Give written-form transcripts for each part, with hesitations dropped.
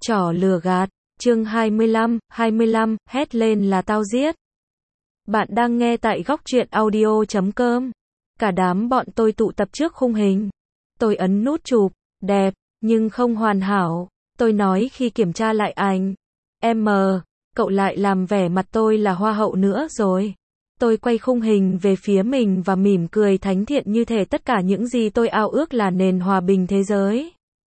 Trò lừa gạt, chương 25, hét lên là tao giết. Bạn đang nghe tại góc truyện audio.com. Cả đám bọn tôi tụ tập trước khung hình. Tôi ấn nút chụp, đẹp, nhưng không hoàn hảo. Tôi nói khi kiểm tra lại ảnh. Cậu lại làm vẻ mặt tôi là hoa hậu nữa rồi. Tôi quay khung hình về phía mình và mỉm cười thánh thiện như thể tất cả những gì tôi ao ước là nền hòa bình thế giới.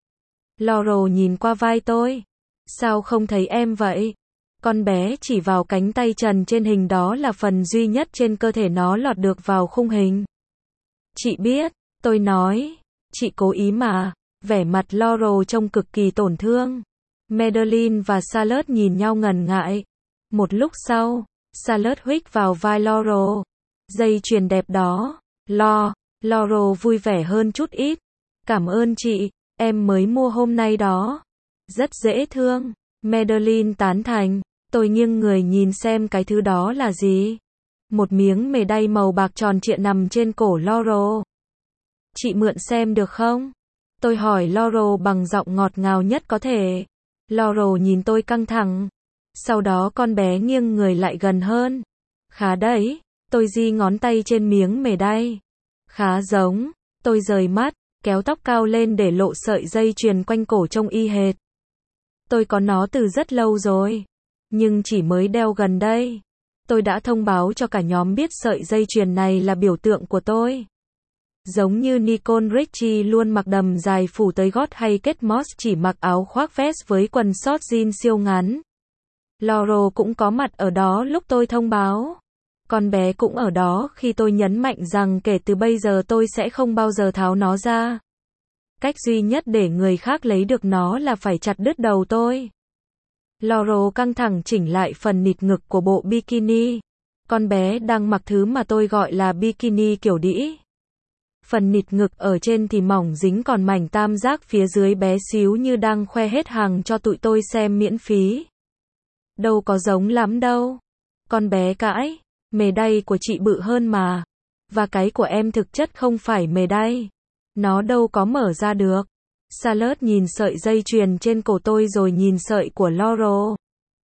Laurel nhìn qua vai tôi. Sao không thấy em vậy? Con bé chỉ vào cánh tay trần trên hình, đó là phần duy nhất trên cơ thể nó lọt được vào khung hình. Chị biết, tôi nói. Chị cố ý mà. Vẻ mặt Laurel trông cực kỳ tổn thương. Madeline và Charlotte nhìn nhau ngần ngại. Một lúc sau, Charlotte huých vào vai Laurel. Dây chuyền đẹp đó. Laurel vui vẻ hơn chút ít. Cảm ơn chị, em mới mua hôm nay đó. Rất dễ thương. Madeline tán thành. Tôi nghiêng người nhìn xem cái thứ đó là gì. Một miếng mề đay màu bạc tròn trịa nằm trên cổ Laurel. Chị mượn xem được không? Tôi hỏi Laurel bằng giọng ngọt ngào nhất có thể. Laurel nhìn tôi căng thẳng. Sau đó con bé nghiêng người lại gần hơn. Khá đấy. Tôi di ngón tay trên miếng mề đay. Khá giống. Tôi rời mắt, kéo tóc cao lên để lộ sợi dây chuyền quanh cổ trông y hệt. Tôi có nó từ rất lâu rồi, nhưng chỉ mới đeo gần đây. Tôi đã thông báo cho cả nhóm biết sợi dây chuyền này là biểu tượng của tôi. Giống như Nicole Richie luôn mặc đầm dài phủ tới gót hay Kate Moss chỉ mặc áo khoác vest với quần short jean siêu ngắn. Laurel cũng có mặt ở đó lúc tôi thông báo. Con bé cũng ở đó khi tôi nhấn mạnh rằng kể từ bây giờ tôi sẽ không bao giờ tháo nó ra. Cách duy nhất để người khác lấy được nó là phải chặt đứt đầu tôi. Laurel căng thẳng chỉnh lại phần nịt ngực của bộ bikini. Con bé đang mặc thứ mà tôi gọi là bikini kiểu đĩ. Phần nịt ngực ở trên thì mỏng dính, còn mảnh tam giác phía dưới bé xíu như đang khoe hết hàng cho tụi tôi xem miễn phí. Đâu có giống lắm đâu. Con bé cãi. Mề đay của chị bự hơn mà. Và cái của em thực chất không phải mề đay. Nó đâu có mở ra được. Charlotte nhìn sợi dây chuyền trên cổ tôi rồi nhìn sợi của Laurel.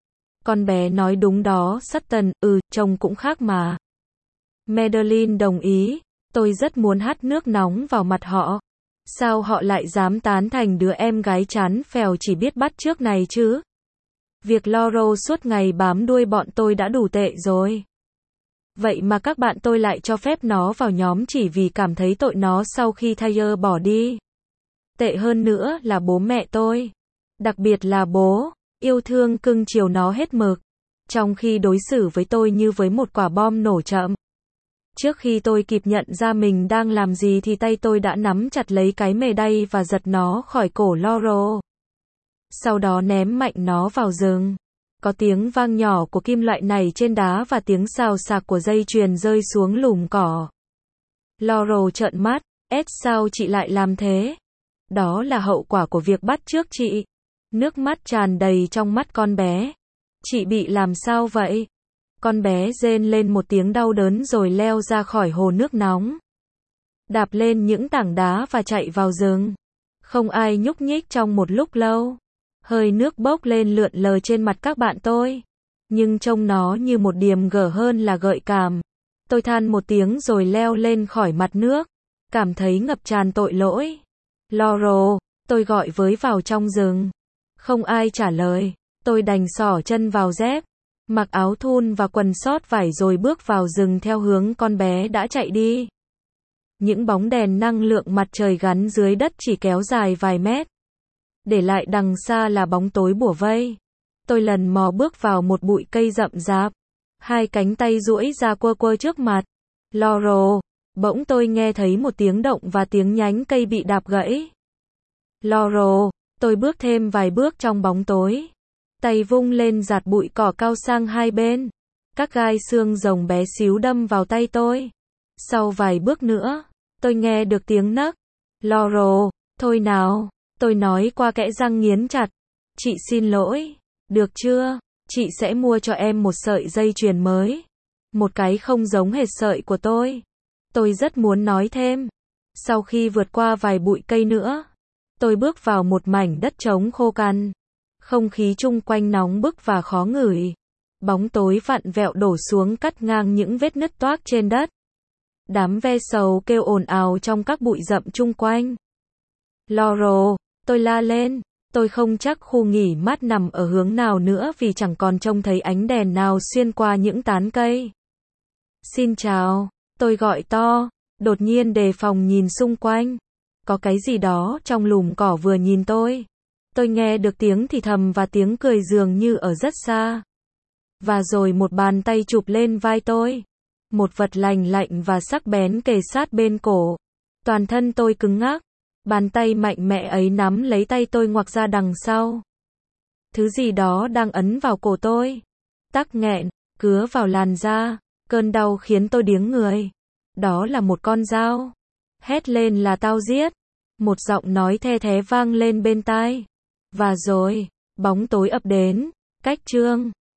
Con bé nói đúng đó, Sutton, trông cũng khác mà. Madeline đồng ý. Tôi rất muốn hắt nước nóng vào mặt họ. Sao họ lại dám tán thành đứa em gái chán phèo chỉ biết bắt chước này chứ? Việc Laurel suốt ngày bám đuôi bọn tôi đã đủ tệ rồi. Vậy mà các bạn tôi lại cho phép nó vào nhóm chỉ vì cảm thấy tội nó sau khi Tyler bỏ đi. Tệ hơn nữa là bố mẹ tôi, đặc biệt là bố, yêu thương cưng chiều nó hết mực, trong khi đối xử với tôi như với một quả bom nổ chậm. Trước khi tôi kịp nhận ra mình đang làm gì thì tay tôi đã nắm chặt lấy cái mề đay và giật nó khỏi cổ Laurel. Sau đó ném mạnh nó vào rừng. Có tiếng vang nhỏ của kim loại nảy trên đá và tiếng xào xạc của dây chuyền rơi xuống lùm cỏ. Laurel trợn mắt. Sao chị lại làm thế? Đó là hậu quả của việc bắt chước chị. Nước mắt tràn đầy trong mắt con bé. Chị bị làm sao vậy? Con bé rên lên một tiếng đau đớn rồi leo ra khỏi hồ nước nóng. Đạp lên những tảng đá và chạy vào rừng. Không ai nhúc nhích trong một lúc lâu. Hơi nước bốc lên lượn lờ trên mặt các bạn tôi. Nhưng trông nó như một điềm gở hơn là gợi cảm. Tôi than một tiếng rồi leo lên khỏi mặt nước. Cảm thấy ngập tràn tội lỗi. Laurel, tôi gọi với vào trong rừng. Không ai trả lời. Tôi đành xỏ chân vào dép. Mặc áo thun và quần short vải rồi bước vào rừng theo hướng con bé đã chạy đi. Những bóng đèn năng lượng mặt trời gắn dưới đất chỉ kéo dài vài mét. Để lại đằng xa là bóng tối bủa vây. Tôi lần mò bước vào một bụi cây rậm rạp. Hai cánh tay duỗi ra quơ quơ trước mặt. Laurel, bỗng tôi nghe thấy một tiếng động và tiếng nhánh cây bị đạp gãy. Laurel, tôi bước thêm vài bước trong bóng tối. Tay vung lên gạt bụi cỏ cao sang hai bên. Các gai xương rồng bé xíu đâm vào tay tôi. Sau vài bước nữa, tôi nghe được tiếng nấc. Laurel, thôi nào. Tôi nói qua kẽ răng nghiến chặt. Chị xin lỗi. Được chưa? Chị sẽ mua cho em một sợi dây chuyền mới. Một cái không giống hệt sợi của tôi. Tôi rất muốn nói thêm. Sau khi vượt qua vài bụi cây nữa, tôi bước vào một mảnh đất trống khô cằn. Không khí chung quanh nóng bức và khó ngửi. Bóng tối vặn vẹo đổ xuống cắt ngang những vết nứt toác trên đất. Đám ve sầu kêu ồn ào trong các bụi rậm chung quanh. Laurel, tôi la lên. Tôi không chắc khu nghỉ mát nằm ở hướng nào nữa vì chẳng còn trông thấy ánh đèn nào xuyên qua những tán cây. Xin chào, tôi gọi to, đột nhiên đề phòng nhìn xung quanh. Có cái gì đó trong lùm cỏ vừa nhìn tôi. Tôi nghe được tiếng thì thầm và tiếng cười dường như ở rất xa. Và rồi một bàn tay chụp lên vai tôi. Một vật lành lạnh và sắc bén kề sát bên cổ. Toàn thân tôi cứng ngắc. Bàn tay mạnh mẽ ấy nắm lấy tay tôi ngoặc ra đằng sau. Thứ gì đó đang ấn vào cổ tôi. Tắc nghẹn, cứa vào làn da. Cơn đau khiến tôi điếng người. Đó là một con dao. Hét lên là tao giết. Một giọng nói the thé vang lên bên tai. Và rồi, bóng tối ập đến. Cách chương